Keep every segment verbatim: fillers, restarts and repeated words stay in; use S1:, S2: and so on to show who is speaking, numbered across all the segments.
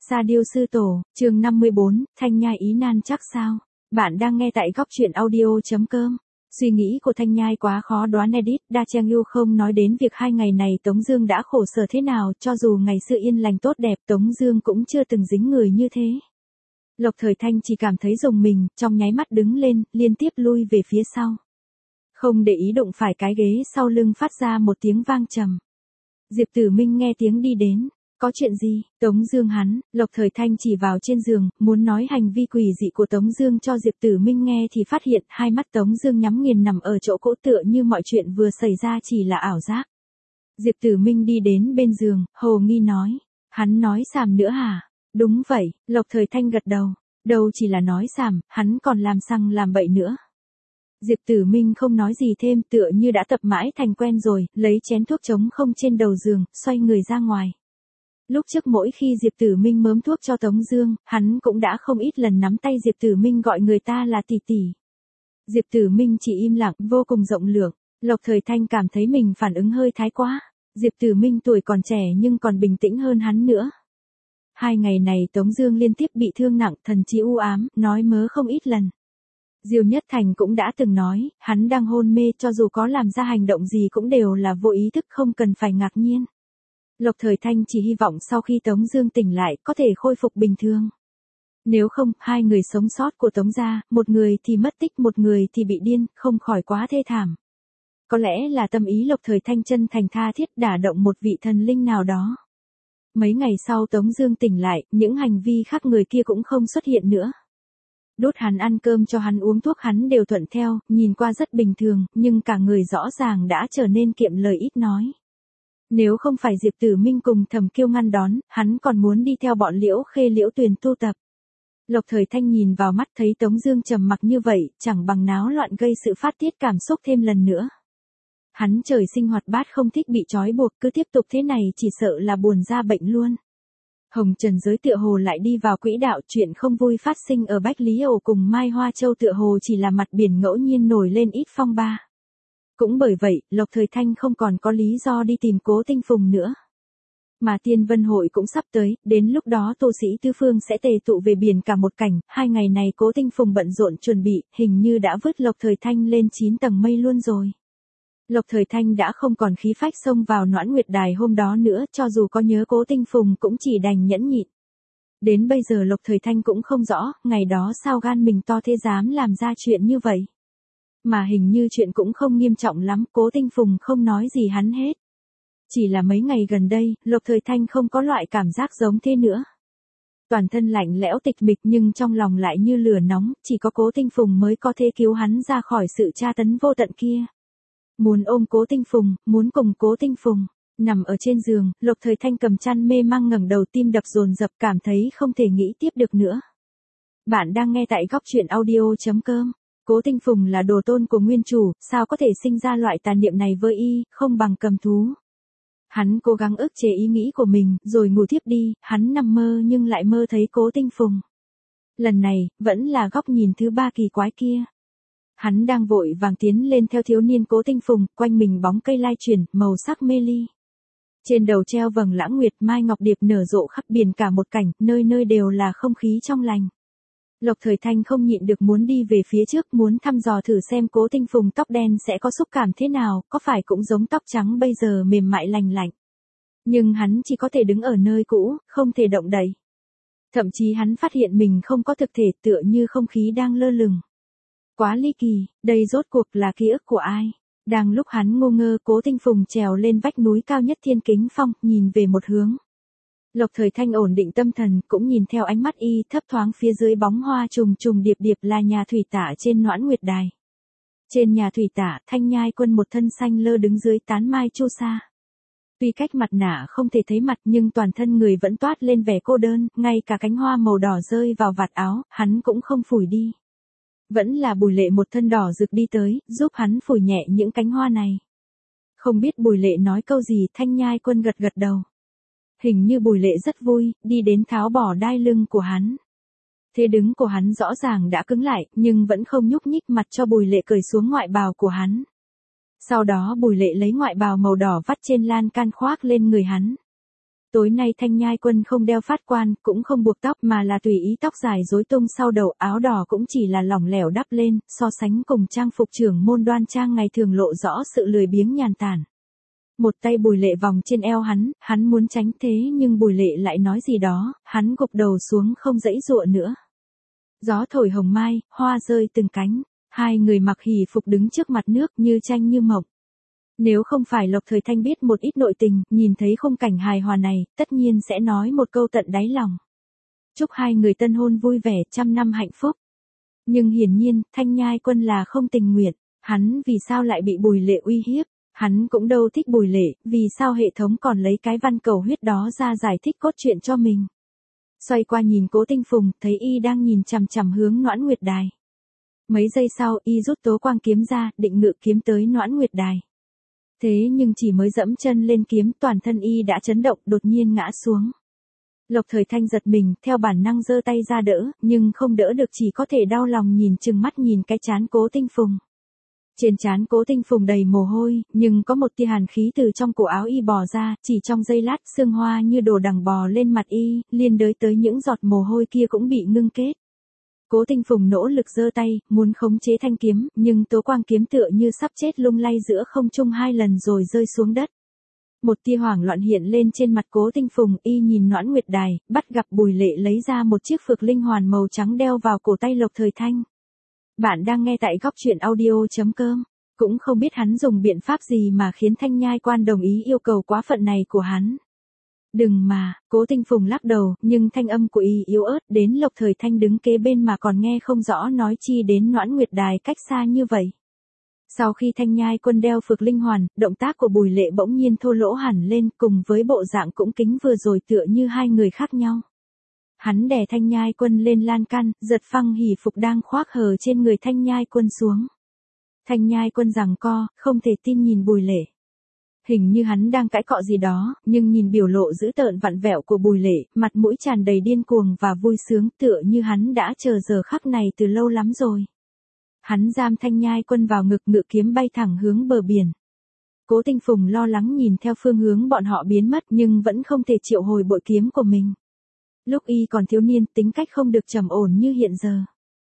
S1: Sa Diêu Sư Tổ, chương năm mươi bốn, Thanh Nhai ý nan chắc sao? Bạn đang nghe tại góc truyện audio chấm com. Suy nghĩ của Thanh Nhai quá khó đoán edit, Da Chang Yu không nói đến việc hai ngày này Tống Dương đã khổ sở thế nào, cho dù ngày xưa yên lành tốt đẹp, Tống Dương cũng chưa từng dính người như thế. Lộc Thời Thanh chỉ cảm thấy rùng mình, trong nháy mắt đứng lên, liên tiếp lui về phía sau. Không để ý đụng phải cái ghế sau lưng phát ra một tiếng vang trầm. Diệp Tử Minh nghe tiếng đi đến. Có chuyện gì? Tống Dương hắn, Lộc Thời Thanh chỉ vào trên giường, muốn nói hành vi quỷ dị của Tống Dương cho Diệp Tử Minh nghe thì phát hiện hai mắt Tống Dương nhắm nghiền nằm ở chỗ cỗ tựa như mọi chuyện vừa xảy ra chỉ là ảo giác. Diệp Tử Minh đi đến bên giường, hồ nghi nói, hắn nói xàm nữa hả? Đúng vậy, Lộc Thời Thanh gật đầu, đâu chỉ là nói xàm, hắn còn làm xăng làm bậy nữa. Diệp Tử Minh không nói gì thêm, tựa như đã tập mãi thành quen rồi, lấy chén thuốc trống không trên đầu giường, xoay người ra ngoài. Lúc trước mỗi khi Diệp Tử Minh mớm thuốc cho Tống Dương, hắn cũng đã không ít lần nắm tay Diệp Tử Minh gọi người ta là tỷ tỷ. Diệp Tử Minh chỉ im lặng, vô cùng rộng lượng. Lộc Thời Thanh cảm thấy mình phản ứng hơi thái quá. Diệp Tử Minh tuổi còn trẻ nhưng còn bình tĩnh hơn hắn nữa. Hai ngày này Tống Dương liên tiếp bị thương nặng, thần trí u ám, nói mớ không ít lần. Diêu Nhất Thành cũng đã từng nói, hắn đang hôn mê, cho dù có làm ra hành động gì cũng đều là vô ý thức, không cần phải ngạc nhiên. Lộc Thời Thanh chỉ hy vọng sau khi Tống Dương tỉnh lại có thể khôi phục bình thường. Nếu không, hai người sống sót của Tống gia, một người thì mất tích, một người thì bị điên, không khỏi quá thê thảm. Có lẽ là tâm ý Lộc Thời Thanh chân thành tha thiết đả động một vị thần linh nào đó. Mấy ngày sau Tống Dương tỉnh lại, những hành vi khác người kia cũng không xuất hiện nữa. Đốt hắn ăn cơm cho hắn uống thuốc hắn đều thuận theo, nhìn qua rất bình thường, nhưng cả người rõ ràng đã trở nên kiệm lời ít nói. Nếu không phải Diệp Tử Minh cùng Thẩm Kiêu ngăn đón, hắn còn muốn đi theo bọn Liễu Khê Liễu Tuyền tu tập. Lộc Thời Thanh nhìn vào mắt thấy Tống Dương trầm mặc như vậy, chẳng bằng náo loạn gây sự phát tiết cảm xúc thêm lần nữa. Hắn trời sinh hoạt bát không thích bị trói buộc, cứ tiếp tục thế này chỉ sợ là buồn ra bệnh luôn. Hồng Trần Giới tựa hồ lại đi vào quỹ đạo, chuyện không vui phát sinh ở Bách Lý Ổ cùng Mai Hoa Châu tựa hồ chỉ là mặt biển ngẫu nhiên nổi lên ít phong ba. Cũng bởi vậy, Lộc Thời Thanh không còn có lý do đi tìm Cố Tinh Phùng nữa. Mà Tiên Vân Hội cũng sắp tới, đến lúc đó tu sĩ tứ phương sẽ tề tụ về biển cả một cảnh, hai ngày này Cố Tinh Phùng bận rộn chuẩn bị, hình như đã vứt Lộc Thời Thanh lên chín tầng mây luôn rồi. Lộc Thời Thanh đã không còn khí phách xông vào Noãn Nguyệt Đài hôm đó nữa, cho dù có nhớ Cố Tinh Phùng cũng chỉ đành nhẫn nhịn. Đến bây giờ Lộc Thời Thanh cũng không rõ, ngày đó sao gan mình to thế dám làm ra chuyện như vậy. Mà hình như chuyện cũng không nghiêm trọng lắm, Cố Tinh Phùng không nói gì hắn hết. Chỉ là mấy ngày gần đây, Lộc Thời Thanh không có loại cảm giác giống thế nữa. Toàn thân lạnh lẽo tịch mịch nhưng trong lòng lại như lửa nóng, chỉ có Cố Tinh Phùng mới có thể cứu hắn ra khỏi sự tra tấn vô tận kia. Muốn ôm Cố Tinh Phùng, muốn cùng Cố Tinh Phùng. Nằm ở trên giường, Lộc Thời Thanh cầm chăn mê mang ngẩng đầu, tim đập dồn dập, cảm thấy không thể nghĩ tiếp được nữa. Bạn đang nghe tại góc truyện audio chấm com. Cố Tinh Phùng là đồ tôn của nguyên chủ, sao có thể sinh ra loại tà niệm này với y, không bằng cầm thú. Hắn cố gắng ức chế ý nghĩ của mình, rồi ngủ thiếp đi, hắn nằm mơ nhưng lại mơ thấy Cố Tinh Phùng. Lần này, vẫn là góc nhìn thứ ba kỳ quái kia. Hắn đang vội vàng tiến lên theo thiếu niên Cố Tinh Phùng, quanh mình bóng cây lai chuyển, màu sắc mê ly. Trên đầu treo vầng lãng nguyệt, mai ngọc điệp nở rộ khắp biển cả một cảnh, nơi nơi đều là không khí trong lành. Lộc Thời Thanh không nhịn được muốn đi về phía trước, muốn thăm dò thử xem Cố Tinh Phùng tóc đen sẽ có xúc cảm thế nào, có phải cũng giống tóc trắng bây giờ mềm mại lành lạnh. Nhưng hắn chỉ có thể đứng ở nơi cũ, không thể động đậy. Thậm chí hắn phát hiện mình không có thực thể, tựa như không khí đang lơ lửng. Quá ly kỳ, đây rốt cuộc là ký ức của ai? Đang lúc hắn ngô ngơ, Cố Tinh Phùng trèo lên vách núi cao nhất Thiên Kính Phong, nhìn về một hướng. Lộc Thời Thanh ổn định tâm thần, cũng nhìn theo ánh mắt y, thấp thoáng phía dưới bóng hoa trùng trùng điệp điệp là nhà thủy tả trên Noãn Nguyệt Đài. Trên nhà thủy tả, Thanh Nhai Quân một thân xanh lơ đứng dưới tán mai chu sa. Tuy cách mặt nạ không thể thấy mặt nhưng toàn thân người vẫn toát lên vẻ cô đơn, ngay cả cánh hoa màu đỏ rơi vào vạt áo, hắn cũng không phủi đi. Vẫn là Bùi Lệ một thân đỏ rực đi tới, giúp hắn phủi nhẹ những cánh hoa này. Không biết Bùi Lệ nói câu gì, Thanh Nhai Quân gật gật đầu. Hình như Bùi Lệ rất vui, đi đến tháo bỏ đai lưng của hắn. Thế đứng của hắn rõ ràng đã cứng lại, nhưng vẫn không nhúc nhích, mặt cho Bùi Lệ cởi xuống ngoại bào của hắn. Sau đó Bùi Lệ lấy ngoại bào màu đỏ vắt trên lan can khoác lên người hắn. Tối nay Thanh Nhai Quân không đeo phát quan, cũng không buộc tóc mà là tùy ý tóc dài rối tung sau đầu, áo đỏ cũng chỉ là lỏng lẻo đắp lên, so sánh cùng trang phục trưởng môn đoan trang ngày thường lộ rõ sự lười biếng nhàn tản. Một tay Bùi Lệ vòng trên eo hắn, hắn muốn tránh thế nhưng Bùi Lệ lại nói gì đó, hắn gục đầu xuống không giãy giụa nữa. Gió thổi hồng mai, hoa rơi từng cánh, hai người mặc hỷ phục đứng trước mặt nước như tranh như mộng. Nếu không phải Lộc Thời Thanh biết một ít nội tình, nhìn thấy khung cảnh hài hòa này, tất nhiên sẽ nói một câu tận đáy lòng. Chúc hai người tân hôn vui vẻ, trăm năm hạnh phúc. Nhưng hiển nhiên, Thanh Nhai Quân là không tình nguyện, hắn vì sao lại bị Bùi Lệ uy hiếp, hắn cũng đâu thích Bùi Lệ, vì sao hệ thống còn lấy cái văn cầu huyết đó ra giải thích cốt truyện cho mình. Xoay qua nhìn Cố Tinh Phùng, thấy y đang nhìn chằm chằm hướng Noãn Nguyệt Đài. Mấy giây sau, y rút tố quang kiếm ra, định ngự kiếm tới Noãn Nguyệt Đài. Thế nhưng chỉ mới dẫm chân lên kiếm, toàn thân y đã chấn động, đột nhiên ngã xuống. Lộc Thời Thanh giật mình, theo bản năng giơ tay ra đỡ, nhưng không đỡ được, chỉ có thể đau lòng nhìn chừng mắt nhìn cái trán Cố Tinh Phùng. Trên trán Cố Tinh Phùng đầy mồ hôi, nhưng có một tia hàn khí từ trong cổ áo y bò ra, chỉ trong giây lát, sương hoa như đồ đằng bò lên mặt y, liên đới tới những giọt mồ hôi kia cũng bị ngưng kết. Cố Tinh Phùng nỗ lực giơ tay, muốn khống chế thanh kiếm, nhưng tố quang kiếm tựa như sắp chết lung lay giữa không trung hai lần rồi rơi xuống đất. Một tia hoảng loạn hiện lên trên mặt Cố Tinh Phùng, y nhìn Noãn Nguyệt Đài, bắt gặp Bùi Lệ lấy ra một chiếc phược linh hoàn màu trắng đeo vào cổ tay Lộc Thời Thanh. Bạn đang nghe tại góc truyện audio chấm com, cũng không biết hắn dùng biện pháp gì mà khiến Thanh Nhai Quan đồng ý yêu cầu quá phận này của hắn. Đừng mà, Cố Tinh Phùng lắc đầu, nhưng thanh âm của y yếu ớt, đến Lộc Thời Thanh đứng kế bên mà còn nghe không rõ nói chi đến Noãn Nguyệt Đài cách xa như vậy. Sau khi Thanh Nhai Quân đeo phược linh hoàn, động tác của Bùi Lệ bỗng nhiên thô lỗ hẳn lên, cùng với bộ dạng cũng kính vừa rồi tựa như hai người khác nhau. Hắn đè Thanh Nhai Quân lên lan can, giật phăng hỷ phục đang khoác hờ trên người Thanh Nhai Quân xuống. Thanh Nhai Quân giằng co, không thể tin nhìn Bùi Lệ. Hình như hắn đang cãi cọ gì đó, nhưng nhìn biểu lộ dữ tợn vặn vẹo của Bùi Lệ, mặt mũi tràn đầy điên cuồng và vui sướng, tựa như hắn đã chờ giờ khắc này từ lâu lắm rồi. Hắn giam Thanh Nhai Quân vào ngực, ngự kiếm bay thẳng hướng bờ biển. Cố Tinh Phùng lo lắng nhìn theo phương hướng bọn họ biến mất nhưng vẫn không thể triệu hồi bội kiếm của mình. Lúc y còn thiếu niên, tính cách không được trầm ổn như hiện giờ.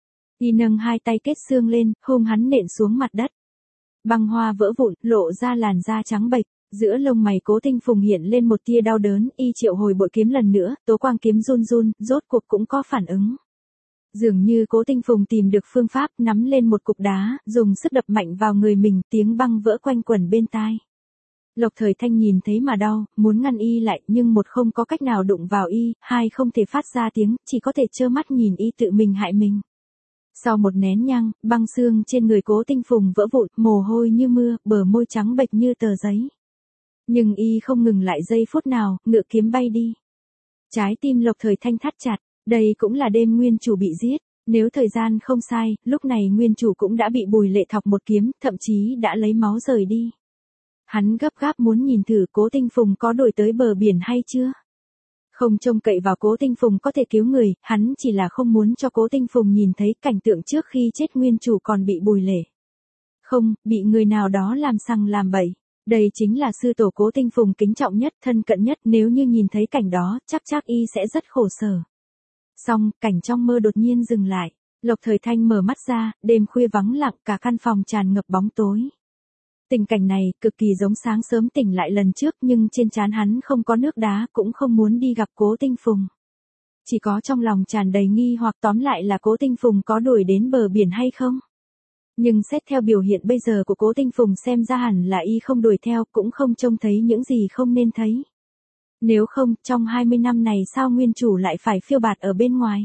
S1: Y nâng hai tay kết xương lên, hung hắn nện xuống mặt đất. Băng hoa vỡ vụn, lộ ra làn da trắng bệch, giữa lông mày Cố Tinh Phùng hiện lên một tia đau đớn, y triệu hồi bội kiếm lần nữa, tố quang kiếm run run, rốt cuộc cũng có phản ứng. Dường như Cố Tinh Phùng tìm được phương pháp, nắm lên một cục đá, dùng sức đập mạnh vào người mình, tiếng băng vỡ quanh quẩn bên tai. Lộc Thời Thanh nhìn thấy mà đau, muốn ngăn y lại, nhưng một không có cách nào đụng vào y, hai không thể phát ra tiếng, chỉ có thể trơ mắt nhìn y tự mình hại mình. Sau một nén nhang, băng xương trên người Cố Tinh Phùng vỡ vụn, mồ hôi như mưa, bờ môi trắng bệch như tờ giấy. Nhưng y không ngừng lại giây phút nào, ngự kiếm bay đi. Trái tim Lộc Thời Thanh thắt chặt, đây cũng là đêm nguyên chủ bị giết, nếu thời gian không sai, lúc này nguyên chủ cũng đã bị Bùi Lệ thọc một kiếm, thậm chí đã lấy máu rời đi. Hắn gấp gáp muốn nhìn thử Cố Tinh Phùng có đuổi tới bờ biển hay chưa. Không trông cậy vào Cố Tinh Phùng có thể cứu người, hắn chỉ là không muốn cho Cố Tinh Phùng nhìn thấy cảnh tượng trước khi chết nguyên chủ còn bị Bùi Lệ. Không, bị người nào đó làm sằng làm bậy. Đây chính là sư tổ Cố Tinh Phùng kính trọng nhất, thân cận nhất, nếu như nhìn thấy cảnh đó, chắc chắc y sẽ rất khổ sở. Xong, cảnh trong mơ đột nhiên dừng lại. Lộc Thời Thanh mở mắt ra, đêm khuya vắng lặng, cả căn phòng tràn ngập bóng tối. Tình cảnh này, cực kỳ giống sáng sớm tỉnh lại lần trước, nhưng trên trán hắn không có nước đá, cũng không muốn đi gặp Cố Tinh Phùng. Chỉ có trong lòng tràn đầy nghi hoặc, tóm lại là Cố Tinh Phùng có đuổi đến bờ biển hay không. Nhưng xét theo biểu hiện bây giờ của Cố Tinh Phùng xem ra hẳn là y không đuổi theo, cũng không trông thấy những gì không nên thấy. Nếu không, trong hai mươi năm này sao nguyên chủ lại phải phiêu bạt ở bên ngoài?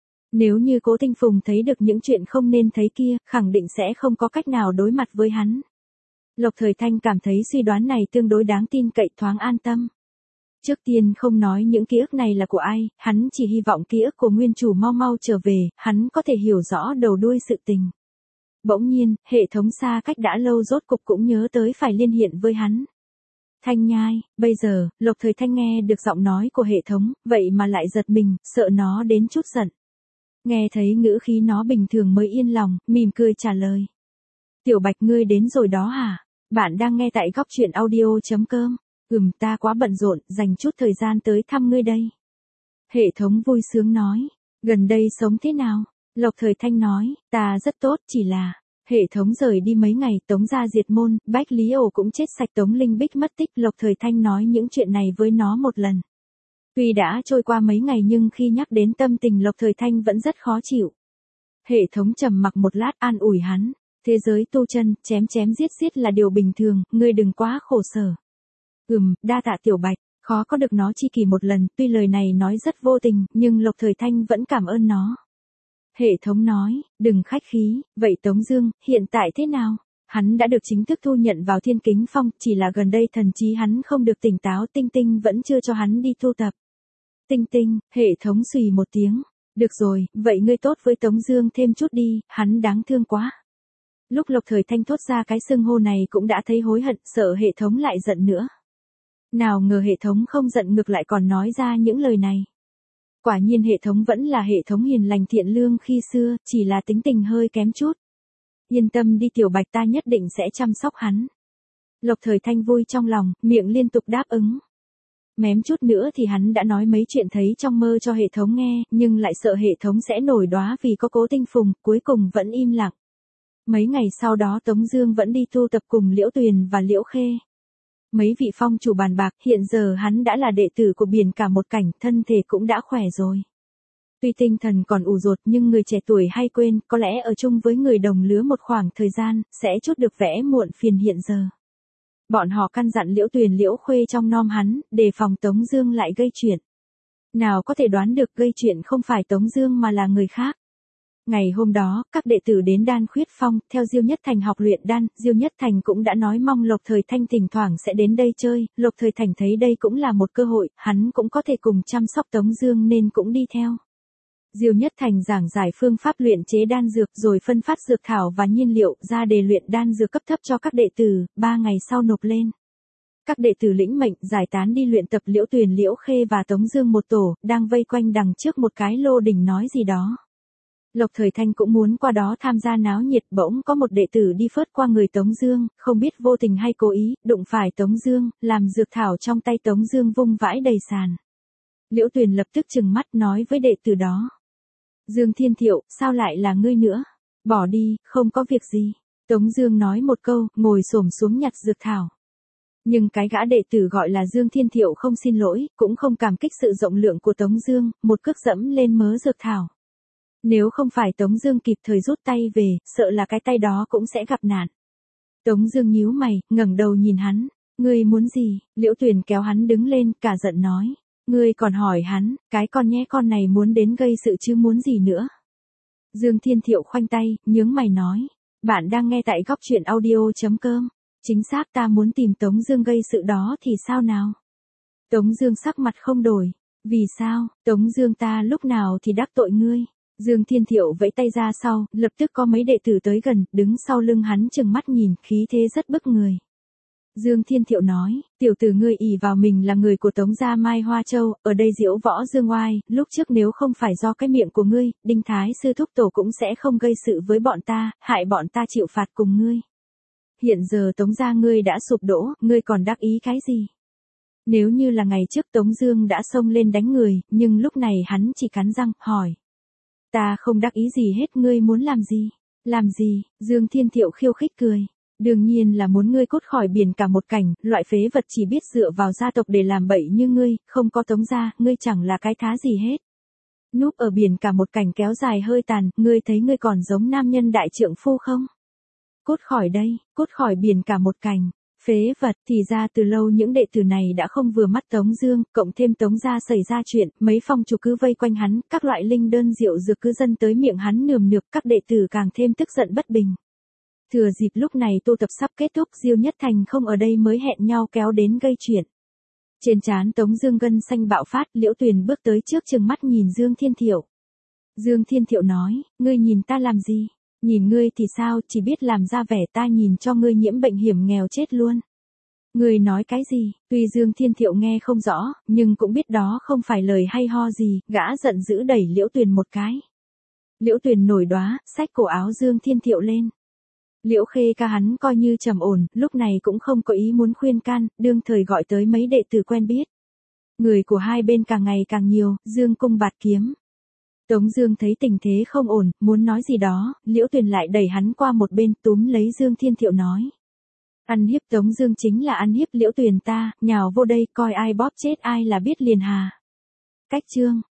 S1: Nếu như Cố Tinh Phùng thấy được những chuyện không nên thấy kia, khẳng định sẽ không có cách nào đối mặt với hắn. Lộc Thời Thanh cảm thấy suy đoán này tương đối đáng tin cậy, thoáng an tâm. Trước tiên không nói những ký ức này là của ai, hắn chỉ hy vọng ký ức của nguyên chủ mau mau trở về, hắn có thể hiểu rõ đầu đuôi sự tình. Bỗng nhiên, hệ thống xa cách đã lâu rốt cục cũng nhớ tới phải liên hiện với hắn. Thanh Nhai, bây giờ, Lộc Thời Thanh nghe được giọng nói của hệ thống, vậy mà lại giật mình, sợ nó đến chút giận. Nghe thấy ngữ khí nó bình thường mới yên lòng, mỉm cười trả lời. Tiểu Bạch ngươi đến rồi đó hả? Bạn đang nghe tại góc truyện audio chấm com. Ừm, ta quá bận rộn, dành chút thời gian tới thăm ngươi đây. Hệ thống vui sướng nói, gần đây sống thế nào? Lộc Thời Thanh nói, ta rất tốt, chỉ là, hệ thống rời đi mấy ngày, Tống gia diệt môn, Bách Lý Ổ cũng chết sạch, Tống Linh Bích mất tích, Lộc Thời Thanh nói những chuyện này với nó một lần. Tuy đã trôi qua mấy ngày nhưng khi nhắc đến tâm tình Lộc Thời Thanh vẫn rất khó chịu. Hệ thống trầm mặc một lát an ủi hắn, thế giới tu chân, chém chém giết giết là điều bình thường, ngươi đừng quá khổ sở. Ừm, đa tạ Tiểu Bạch, khó có được nó chi kỷ một lần, tuy lời này nói rất vô tình, nhưng Lộc Thời Thanh vẫn cảm ơn nó. Hệ thống nói, đừng khách khí, vậy Tống Dương, hiện tại thế nào? Hắn đã được chính thức thu nhận vào Thiên Kính Phong, chỉ là gần đây thần trí hắn không được tỉnh táo, Tinh Tinh vẫn chưa cho hắn đi tu tập. Tinh Tinh, hệ thống xùy một tiếng, được rồi, vậy ngươi tốt với Tống Dương thêm chút đi, hắn đáng thương quá. Lúc Lộc Thời Thanh thốt ra cái xưng hô này cũng đã thấy hối hận, sợ hệ thống lại giận nữa. Nào ngờ hệ thống không giận ngược lại còn nói ra những lời này. Quả nhiên hệ thống vẫn là hệ thống hiền lành thiện lương khi xưa, chỉ là tính tình hơi kém chút. Yên tâm đi Tiểu Bạch, ta nhất định sẽ chăm sóc hắn. Lộc Thời Thanh vui trong lòng, miệng liên tục đáp ứng. Mém chút nữa thì hắn đã nói mấy chuyện thấy trong mơ cho hệ thống nghe, nhưng lại sợ hệ thống sẽ nổi đoá vì có Cố Tinh Phùng, cuối cùng vẫn im lặng. Mấy ngày sau đó Tống Dương vẫn đi tu tập cùng Liễu Tuyền và Liễu Khê. Mấy vị phong chủ bàn bạc, hiện giờ hắn đã là đệ tử của Biển Cả Một Cảnh, thân thể cũng đã khỏe rồi. Tuy tinh thần còn ù dột nhưng người trẻ tuổi hay quên, có lẽ ở chung với người đồng lứa một khoảng thời gian, sẽ chút được vẻ muộn phiền hiện giờ. Bọn họ căn dặn Liễu Tuyền Liễu Khuê trong nom hắn, đề phòng Tống Dương lại gây chuyện. Nào có thể đoán được gây chuyện không phải Tống Dương mà là người khác. Ngày hôm đó, các đệ tử đến Đan Khuyết Phong, theo Diêu Nhất Thành học luyện đan, Diêu Nhất Thành cũng đã nói mong Lộc Thời Thanh thỉnh thoảng sẽ đến đây chơi, Lộc Thời Thành thấy đây cũng là một cơ hội, hắn cũng có thể cùng chăm sóc Tống Dương nên cũng đi theo. Diêu Nhất Thành giảng giải phương pháp luyện chế đan dược rồi phân phát dược thảo và nhiên liệu ra để luyện đan dược cấp thấp cho các đệ tử, ba ngày sau nộp lên. Các đệ tử lĩnh mệnh giải tán đi luyện tập. Liễu Tuyền Liễu Khê và Tống Dương một tổ, đang vây quanh đằng trước một cái lô đỉnh nói gì đó. Lộc Thời Thanh cũng muốn qua đó tham gia náo nhiệt, bỗng có một đệ tử đi phớt qua người Tống Dương, không biết vô tình hay cố ý, đụng phải Tống Dương, làm dược thảo trong tay Tống Dương vung vãi đầy sàn. Liễu Tuyền lập tức trừng mắt nói với đệ tử đó. Dương Thiên Thiệu, sao lại là ngươi nữa? Bỏ đi, không có việc gì. Tống Dương nói một câu, ngồi xổm xuống nhặt dược thảo. Nhưng cái gã đệ tử gọi là Dương Thiên Thiệu không xin lỗi, cũng không cảm kích sự rộng lượng của Tống Dương, một cước dẫm lên mớ dược thảo. Nếu không phải Tống Dương kịp thời rút tay về, sợ là cái tay đó cũng sẽ gặp nạn. Tống Dương nhíu mày, ngẩng đầu nhìn hắn. Ngươi muốn gì? Liễu Tuyền kéo hắn đứng lên, cả giận nói. Ngươi còn hỏi hắn, cái con nhé con này muốn đến gây sự chứ muốn gì nữa? Dương Thiên Thiệu khoanh tay, nhướng mày nói. Bạn đang nghe tại góc truyện audio chấm com. Chính xác, ta muốn tìm Tống Dương gây sự đó thì sao nào? Tống Dương sắc mặt không đổi. Vì sao? Tống Dương ta lúc nào thì đắc tội ngươi? Dương Thiên Thiệu vẫy tay ra sau, lập tức có mấy đệ tử tới gần, đứng sau lưng hắn trừng mắt nhìn, khí thế rất bức người. Dương Thiên Thiệu nói, tiểu tử ngươi ỷ vào mình là người của Tống gia Mai Hoa Châu, ở đây diễu võ dương oai, lúc trước nếu không phải do cái miệng của ngươi, Đinh Thái sư thúc tổ cũng sẽ không gây sự với bọn ta, hại bọn ta chịu phạt cùng ngươi. Hiện giờ Tống gia ngươi đã sụp đổ, ngươi còn đắc ý cái gì? Nếu như là ngày trước Tống Dương đã xông lên đánh người, nhưng lúc này hắn chỉ cắn răng, hỏi. Ta không đắc ý gì hết, ngươi muốn làm gì? Làm gì? Dương Thiên Thiệu khiêu khích cười. Đương nhiên là muốn ngươi cút khỏi Biển Cả Một Cảnh, loại phế vật chỉ biết dựa vào gia tộc để làm bậy như ngươi, không có Tống gia, ngươi chẳng là cái thá gì hết. Núp ở Biển Cả Một Cảnh kéo dài hơi tàn, ngươi thấy ngươi còn giống nam nhân đại trượng phu không? Cút khỏi đây, cút khỏi Biển Cả Một Cảnh. Phế vật, thì ra từ lâu những đệ tử này đã không vừa mắt Tống Dương, cộng thêm Tống gia xảy ra chuyện, mấy phong chủ cứ vây quanh hắn, các loại linh đơn rượu dược cứ dâng tới miệng hắn nườm nượp, các đệ tử càng thêm tức giận bất bình. Thừa dịp lúc này tu tập sắp kết thúc, Diêu Nhất Thành không ở đây mới hẹn nhau kéo đến gây chuyện. Trên trán Tống Dương gân xanh bạo phát, Liễu Tuyền bước tới trước trừng mắt nhìn Dương Thiên Thiệu. Dương Thiên Thiệu nói, ngươi nhìn ta làm gì? Nhìn ngươi thì sao, chỉ biết làm ra vẻ, ta nhìn cho ngươi nhiễm bệnh hiểm nghèo chết luôn. Ngươi nói cái gì? Tuy Dương Thiên Thiệu nghe không rõ, nhưng cũng biết đó không phải lời hay ho gì, gã giận dữ đẩy Liễu Tuyền một cái. Liễu Tuyền nổi đoá, xách cổ áo Dương Thiên Thiệu lên. Liễu Khê ca hắn coi như trầm ổn, lúc này cũng không có ý muốn khuyên can, đương thời gọi tới mấy đệ tử quen biết. Người của hai bên càng ngày càng nhiều, dương cung bạt kiếm. Tống Dương thấy tình thế không ổn, muốn nói gì đó, Liễu Tuyền lại đẩy hắn qua một bên, túm lấy Dương Thiên Thiệu nói. Ăn hiếp Tống Dương chính là ăn hiếp Liễu Tuyền ta, nhào vô đây, coi ai bóp chết ai là biết liền hà. Cách chương.